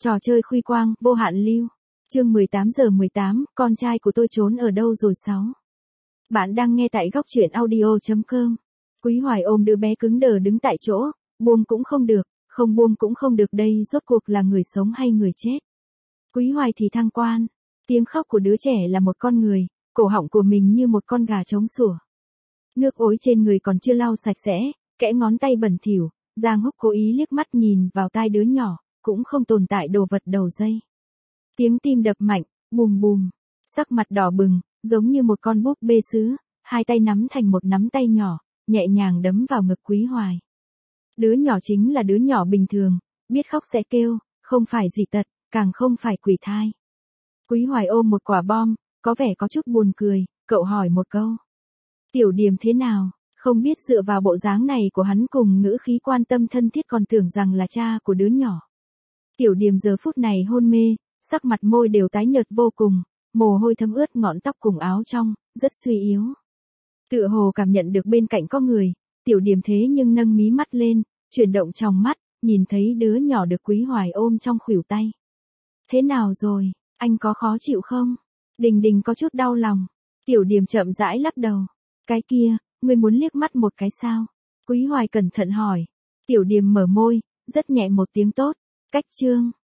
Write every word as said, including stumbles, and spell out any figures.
Trò chơi khuy quang, vô hạn lưu. Chương mười tám giờ mười tám, con trai của tôi trốn ở đâu rồi sáu. Bạn đang nghe tại góc truyện audio chấm com. Quý Hoài ôm đứa bé cứng đờ đứng tại chỗ, buông cũng không được, không buông cũng không được, đây rốt cuộc là người sống hay người chết. Quý Hoài thì thăng quan, tiếng khóc của đứa trẻ là một con người, cổ họng của mình như một con gà trống sủa. Nước ối trên người còn chưa lau sạch sẽ, kẽ ngón tay bẩn thỉu, Giang Húc cố ý liếc mắt nhìn vào tai đứa nhỏ, cũng không tồn tại đồ vật đầu dây. Tiếng tim đập mạnh, bùm bùm, sắc mặt đỏ bừng, giống như một con búp bê sứ, hai tay nắm thành một nắm tay nhỏ, nhẹ nhàng đấm vào ngực Quý Hoài. Đứa nhỏ chính là đứa nhỏ bình thường, biết khóc sẽ kêu, không phải dị tật, càng không phải quỷ thai. Quý Hoài ôm một quả bom, có vẻ có chút buồn cười, cậu hỏi một câu. Tiểu Điềm thế nào? Không biết dựa vào bộ dáng này của hắn cùng ngữ khí quan tâm thân thiết còn tưởng rằng là cha của đứa nhỏ. Tiểu Điềm giờ phút này hôn mê, sắc mặt môi đều tái nhợt vô cùng, mồ hôi thấm ướt ngọn tóc cùng áo trong, rất suy yếu. Tựa hồ cảm nhận được bên cạnh có người, Tiểu Điềm thế nhưng nâng mí mắt lên, chuyển động trong mắt, nhìn thấy đứa nhỏ được Quý Hoài ôm trong khuỷu tay. Thế nào rồi, anh có khó chịu không? Đình Đình có chút đau lòng. Tiểu Điềm chậm rãi lắc đầu. Cái kia, ngươi muốn liếc mắt một cái sao? Quý Hoài cẩn thận hỏi. Tiểu Điềm mở môi, rất nhẹ một tiếng tốt. Cách chương.